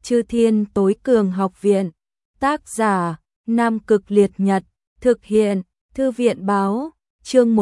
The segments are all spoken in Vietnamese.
Chư Thiên Tối Cường Học Viện. Tác giả: Nam Cực Liệt Nhật. Thực hiện: Thư viện báo. Chương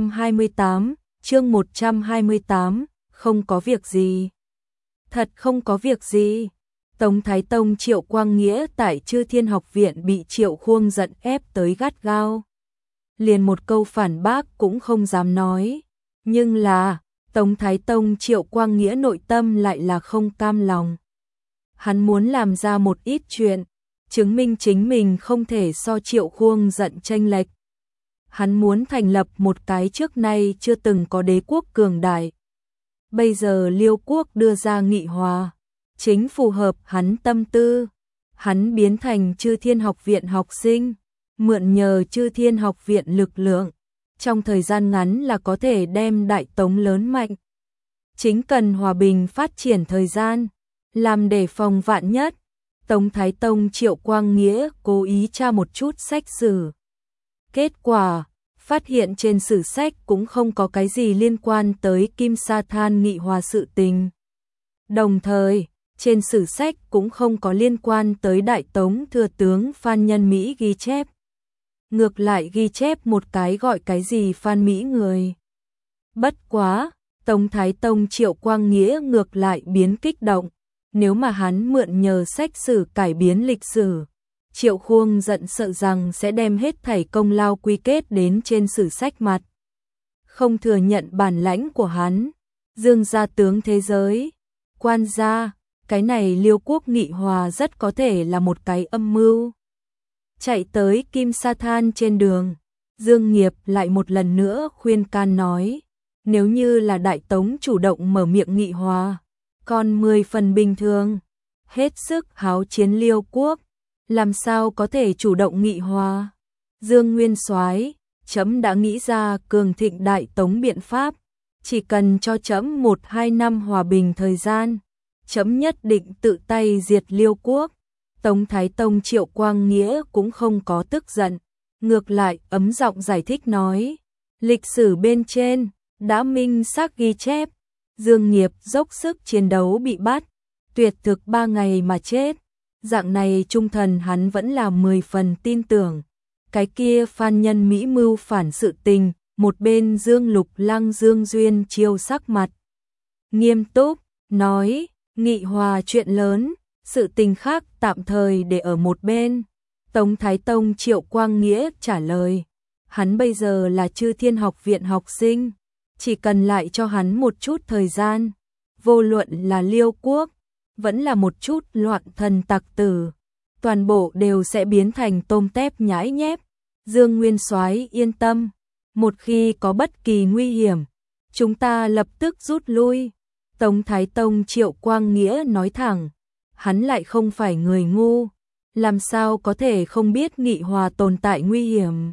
128, không có việc gì. Thật không có việc gì. Tống Thái Tông Triệu Quang Nghĩa tại Chư Thiên Học Viện bị Triệu Khuông giận ép tới gắt gao. Liền một câu phản bác cũng không dám nói. Nhưng là, Tống Thái Tông Triệu Quang Nghĩa nội tâm lại là không cam lòng. Hắn muốn làm ra một ít chuyện, chứng minh chính mình không thể so Triệu Khuông giận chênh lệch. Hắn muốn thành lập một cái trước nay chưa từng có đế quốc cường đại. Bây giờ Liêu quốc đưa ra nghị hòa, chính phù hợp hắn tâm tư. Hắn biến thành Chư Thiên Học Viện học sinh, mượn nhờ Chư Thiên Học Viện lực lượng, trong thời gian ngắn là có thể đem Đại Tống lớn mạnh. Chính cần hòa bình phát triển thời gian, làm để phòng vạn nhất. Tống Thái Tông Triệu Quang Nghĩa cố ý tra một chút sách sử. Kết quả, phát hiện trên sử sách cũng không có cái gì liên quan tới Kim Sa Than nghị hòa sự tình. Đồng thời, trên sử sách cũng không có liên quan tới Đại Tống thừa tướng Phan Nhân Mỹ ghi chép. Ngược lại ghi chép một cái gọi cái gì Phan Mỹ người. Bất quá, Tống Thái Tông Triệu Quang Nghĩa ngược lại biến kích động. Nếu mà hắn mượn nhờ sách sử cải biến lịch sử, Triệu Khuông giận sợ rằng sẽ đem hết thảy công lao quy kết đến trên sử sách mặt. Không thừa nhận bản lãnh của hắn. Dương gia tướng thế giới, quan gia, cái này Liêu quốc nghị hòa rất có thể là một cái âm mưu. Chạy tới Kim Sa Than trên đường, Dương Nghiệp lại một lần nữa khuyên can nói, nếu như là Đại Tống chủ động mở miệng nghị hòa, còn 10 phần bình thường, hết sức háo chiến Liêu quốc, làm sao có thể chủ động nghị hòa. Dương Nguyên Soái, trẫm đã nghĩ ra cường thịnh Đại Tống biện pháp, chỉ cần cho trẫm 1-2 năm hòa bình thời gian, trẫm nhất định tự tay diệt Liêu quốc. Tống Thái Tông Triệu Quang Nghĩa cũng không có tức giận, ngược lại ấm giọng giải thích nói, lịch sử bên trên đã minh xác ghi chép, Dương Nghiệp dốc sức chiến đấu bị bắt, tuyệt thực 3 ngày mà chết. Dạng này trung thần hắn vẫn là 10 phần tin tưởng. Cái kia Phan Nhân Mỹ mưu phản sự tình, một bên Dương Lục Lăng Dương Duyên chiêu sắc mặt nghiêm túc, nói, nghị hòa chuyện lớn, sự tình khác tạm thời để ở một bên. Tống Thái Tông Triệu Quang Nghĩa trả lời, hắn bây giờ là Chư Thiên Học Viện học sinh, chỉ cần lại cho hắn một chút thời gian, vô luận là Liêu quốc, vẫn là một chút loạn thần tặc tử, toàn bộ đều sẽ biến thành tôm tép nhãi nhép. Dương Nguyên Soái yên tâm, một khi có bất kỳ nguy hiểm, chúng ta lập tức rút lui. Tống Thái Tông Triệu Quang Nghĩa nói thẳng, hắn lại không phải người ngu, làm sao có thể không biết nghị hòa tồn tại nguy hiểm.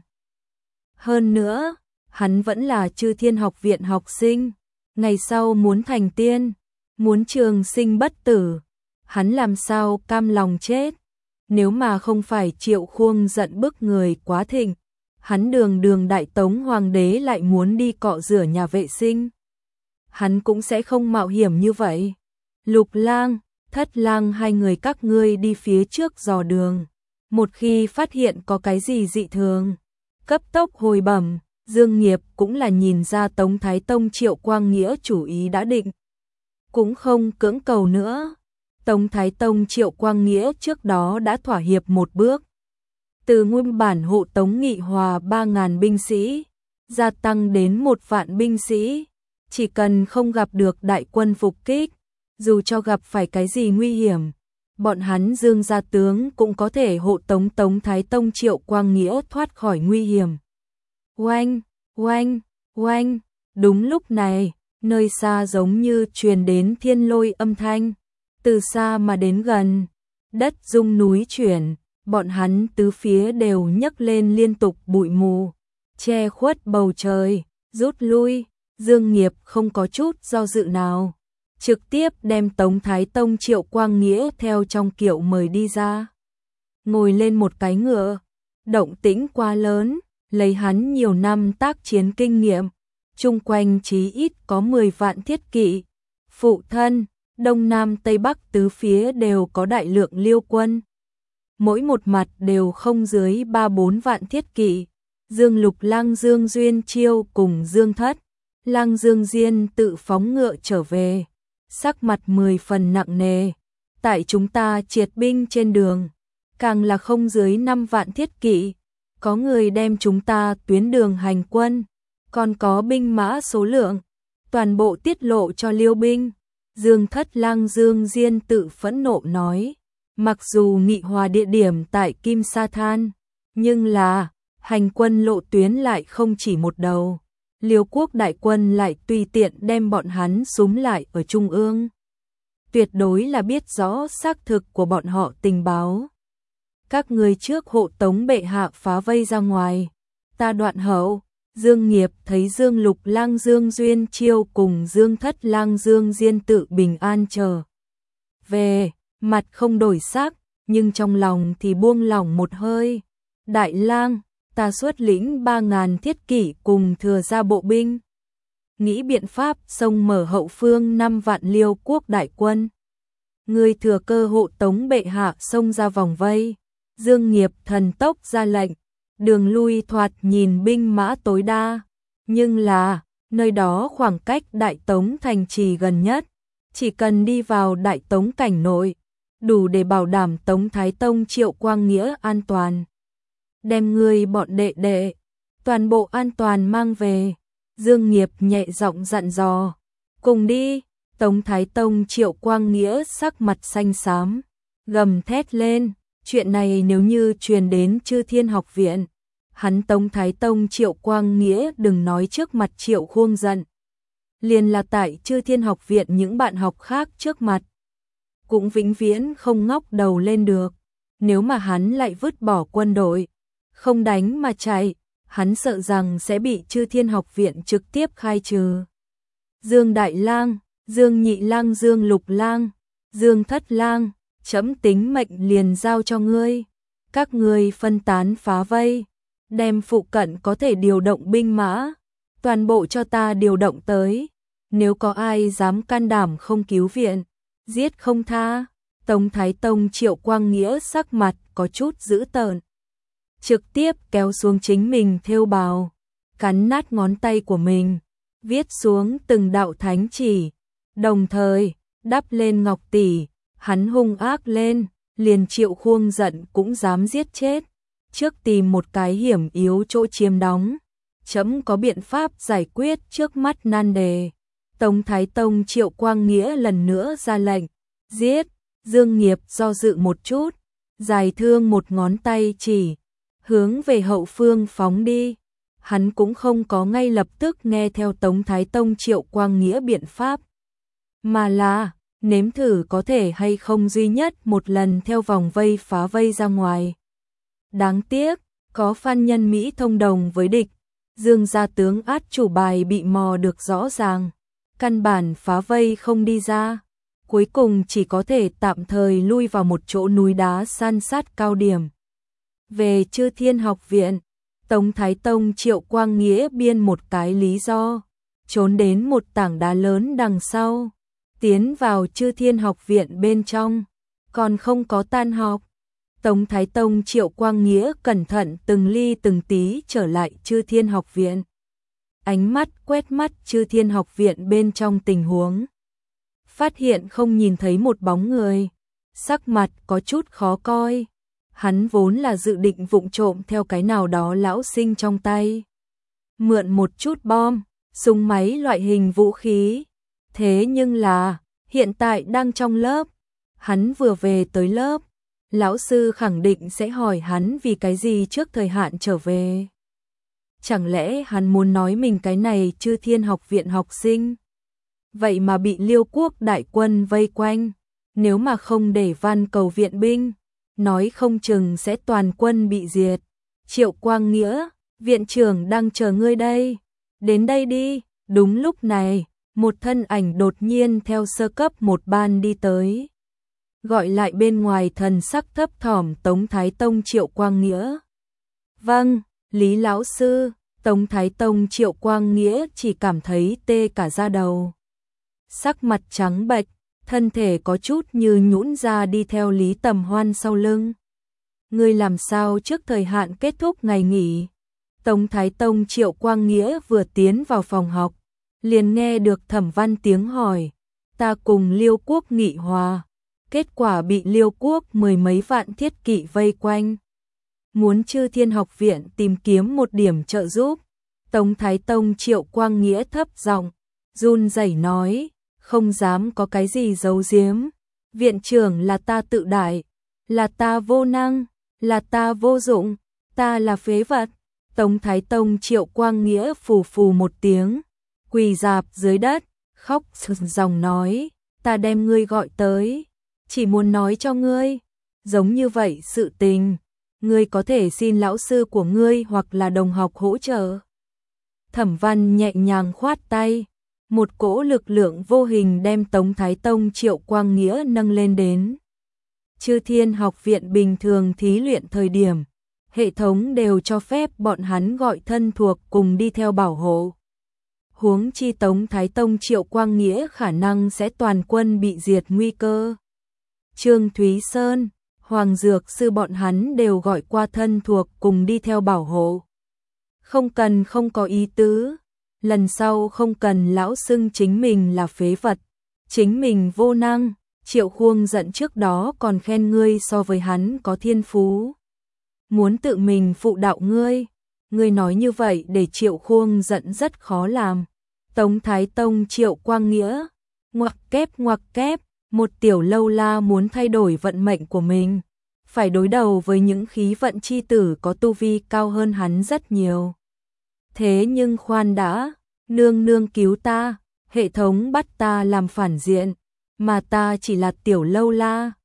Hơn nữa, hắn vẫn là Chư Thiên Học Viện học sinh, ngày sau muốn thành tiên, muốn trường sinh bất tử, hắn làm sao cam lòng chết. Nếu mà không phải Triệu Khuông giận bức người quá thịnh, hắn đường Đại Tống Hoàng đế lại muốn đi cọ rửa nhà vệ sinh, hắn cũng sẽ không mạo hiểm như vậy. Lục Lang, Thất Lang, hai người các ngươi đi phía trước dò đường, một khi phát hiện có cái gì dị thường, cấp tốc hồi bẩm. Dương Nghiệp cũng là nhìn ra Tống Thái Tông Triệu Quang Nghĩa chủ ý đã định, cũng không cưỡng cầu nữa. Tống Thái Tông Triệu Quang Nghĩa trước đó đã thỏa hiệp một bước, từ nguyên bản hộ tống nghị hòa 3.000 binh sĩ, gia tăng đến 1 vạn binh sĩ, chỉ cần không gặp được đại quân phục kích, dù cho gặp phải cái gì nguy hiểm, bọn hắn Dương gia tướng cũng có thể hộ tống Tống Thái Tông Triệu Quang Nghĩa thoát khỏi nguy hiểm. Oanh, oanh, oanh, đúng lúc này, nơi xa giống như truyền đến thiên lôi âm thanh, từ xa mà đến gần, đất rung núi chuyển, bọn hắn tứ phía đều nhấc lên liên tục bụi mù, che khuất bầu trời, rút lui. Dương Nghiệp không có chút do dự nào, trực tiếp đem Tống Thái Tông Triệu Quang Nghĩa theo trong kiệu mời đi ra. Ngồi lên một cái ngựa, động tĩnh quá lớn, lấy hắn nhiều năm tác chiến kinh nghiệm, chung quanh chí ít có 10 vạn thiết kỵ. Phụ thân, Đông Nam Tây Bắc tứ phía đều có đại lượng Liêu quân. Mỗi một mặt đều không dưới 3-4 vạn thiết kỵ. Dương Lục Lang Dương Duyên Chiêu cùng Dương Thất, Lang Dương Diên tự phóng ngựa trở về, sắc mặt 10 phần nặng nề. Tại chúng ta triệt binh trên đường, càng là không dưới 5 vạn thiết kỵ, có người đem chúng ta tuyến đường hành quân, còn có binh mã số lượng, toàn bộ tiết lộ cho Liêu binh. Dương Thất Lang Dương Diên tự phẫn nộ nói, mặc dù nghị hòa địa điểm tại Kim Sa Than, nhưng là hành quân lộ tuyến lại không chỉ một đầu. Liêu quốc đại quân lại tùy tiện đem bọn hắn súm lại ở trung ương. Tuyệt đối là biết rõ xác thực của bọn họ tình báo. Các người trước hộ tống bệ hạ phá vây ra ngoài, ta đoạn hậu. Dương Nghiệp thấy Dương Lục Lang Dương Duyên Chiêu cùng Dương Thất Lang Dương Diên tự bình an trở về, mặt không đổi sắc, nhưng trong lòng thì buông lỏng một hơi. Đại lang, ta xuất lĩnh 3.000 thiết kỷ cùng thừa ra bộ binh, nghĩ biện pháp xông mở hậu phương 5 vạn Liêu quốc đại quân. Người thừa cơ hộ tống bệ hạ xông ra vòng vây. Dương Nghiệp thần tốc ra lệnh, đường lui thoạt nhìn binh mã tối đa, nhưng là nơi đó khoảng cách Đại Tống thành trì gần nhất, chỉ cần đi vào Đại Tống cảnh nội, đủ để bảo đảm Tống Thái Tông Triệu Quang Nghĩa an toàn. Đem người bọn đệ đệ toàn bộ an toàn mang về. Dương Nghiệp nhẹ giọng dặn dò, cùng đi. Tống Thái Tông Triệu Quang Nghĩa sắc mặt xanh xám, gầm thét lên, chuyện này nếu như truyền đến Chư Thiên Học viện, hắn Tống Thái Tông Triệu Quang Nghĩa đừng nói trước mặt Triệu Khuông giận, liền là tại Chư Thiên Học viện những bạn học khác trước mặt, cũng vĩnh viễn không ngóc đầu lên được. Nếu mà hắn lại vứt bỏ quân đội, không đánh mà chạy, hắn sợ rằng sẽ bị Chư Thiên Học viện trực tiếp khai trừ. Dương Đại Lang, Dương Nhị Lang, Dương Lục Lang, Dương Thất Lang, chấm tính mệnh liền giao cho ngươi. Các ngươi phân tán phá vây, đem phụ cận có thể điều động binh mã, toàn bộ cho ta điều động tới. Nếu có ai dám can đảm không cứu viện, giết không tha. Tống Thái Tông Triệu Quang Nghĩa sắc mặt có chút dữ tợn, trực tiếp kéo xuống chính mình thêu bào, cắn nát ngón tay của mình, viết xuống từng đạo thánh chỉ, đồng thời đắp lên ngọc tỷ. Hắn hung ác lên, liền Triệu Khuông giận cũng dám giết chết. Trước tìm một cái hiểm yếu chỗ chiếm đóng, chấm có biện pháp giải quyết trước mắt nan đề. Tống Thái Tông Triệu Quang Nghĩa lần nữa ra lệnh, giết. Dương Nghiệp do dự một chút, dài thương một ngón tay chỉ, hướng về hậu phương phóng đi. Hắn cũng không có ngay lập tức nghe theo Tống Thái Tông Triệu Quang Nghĩa biện pháp, mà là nếm thử có thể hay không duy nhất một lần theo vòng vây phá vây ra ngoài. Đáng tiếc, có Phan Nhân Mỹ thông đồng với địch, Dương gia tướng át chủ bài bị mò được rõ ràng, căn bản phá vây không đi ra, cuối cùng chỉ có thể tạm thời lui vào một chỗ núi đá san sát cao điểm. Về Chư Thiên Học viện, Tống Thái Tông Triệu Quang Nghĩa biên một cái lý do, trốn đến một tảng đá lớn đằng sau, tiến vào Chư Thiên Học viện bên trong, còn không có tan học. Tống Thái Tông Triệu Quang Nghĩa cẩn thận từng ly từng tí trở lại Chư Thiên Học viện, ánh mắt quét mắt Chư Thiên Học viện bên trong tình huống, phát hiện không nhìn thấy một bóng người, sắc mặt có chút khó coi. Hắn vốn là dự định vụng trộm theo cái nào đó lão sinh trong tay, mượn một chút bom, súng máy loại hình vũ khí. Thế nhưng là, hiện tại đang trong lớp, hắn vừa về tới lớp, lão sư khẳng định sẽ hỏi hắn vì cái gì trước thời hạn trở về. Chẳng lẽ hắn muốn nói mình cái này Chư Thiên Học viện học sinh? Vậy mà bị Liêu quốc đại quân vây quanh, nếu mà không để van cầu viện binh, nói không chừng sẽ toàn quân bị diệt. Triệu Quang Nghĩa, viện trưởng đang chờ ngươi đây, đến đây đi. Đúng lúc này, một thân ảnh đột nhiên theo sơ cấp một ban đi tới, gọi lại bên ngoài thần sắc thấp thỏm Tống Thái Tông Triệu Quang Nghĩa. Vâng, Lý lão sư. Tống Thái Tông Triệu Quang Nghĩa chỉ cảm thấy tê cả da đầu, sắc mặt trắng bệch, thân thể có chút như nhũn ra đi theo Lý Tầm Hoan sau lưng. Ngươi làm sao trước thời hạn kết thúc ngày nghỉ? Tống Thái Tông Triệu Quang Nghĩa vừa tiến vào phòng học, liền nghe được Thẩm Văn tiếng hỏi, ta cùng Liêu Quốc nghị hòa, kết quả bị Liêu Quốc 10 mấy vạn thiết kỵ vây quanh. Muốn Chư Thiên Học Viện tìm kiếm một điểm trợ giúp. Tống Thái Tông Triệu Quang Nghĩa thấp giọng, run rẩy nói, không dám có cái gì giấu giếm. Viện trưởng là ta tự đại, là ta vô năng, là ta vô dụng, ta là phế vật. Tống Thái Tông Triệu Quang Nghĩa phù phù một tiếng, quỳ rạp dưới đất, khóc ròng nói, ta đem ngươi gọi tới, chỉ muốn nói cho ngươi, giống như vậy sự tình, ngươi có thể xin lão sư của ngươi hoặc là đồng học hỗ trợ. Thẩm Văn nhẹ nhàng khoát tay, một cỗ lực lượng vô hình đem Tống Thái Tông Triệu Quang Nghĩa nâng lên đến. Chư Thiên Học Viện bình thường thí luyện thời điểm, hệ thống đều cho phép bọn hắn gọi thân thuộc cùng đi theo bảo hộ. Huống chi Tống Thái Tông Triệu Quang Nghĩa khả năng sẽ toàn quân bị diệt nguy cơ. Trương Thúy Sơn, Hoàng Dược Sư bọn hắn đều gọi qua thân thuộc cùng đi theo bảo hộ. Không cần, không có ý tứ, lần sau không cần lão xưng chính mình là phế vật, chính mình vô năng. Triệu Khuông giận trước đó còn khen ngươi so với hắn có thiên phú, muốn tự mình phụ đạo ngươi, ngươi nói như vậy để Triệu Khuông giận rất khó làm. Tống Thái Tông Triệu Quang Nghĩa, ngoặc kép, một tiểu lâu la muốn thay đổi vận mệnh của mình, phải đối đầu với những khí vận chi tử có tu vi cao hơn hắn rất nhiều. Thế nhưng khoan đã, nương nương cứu ta, hệ thống bắt ta làm phản diện, mà ta chỉ là tiểu lâu la,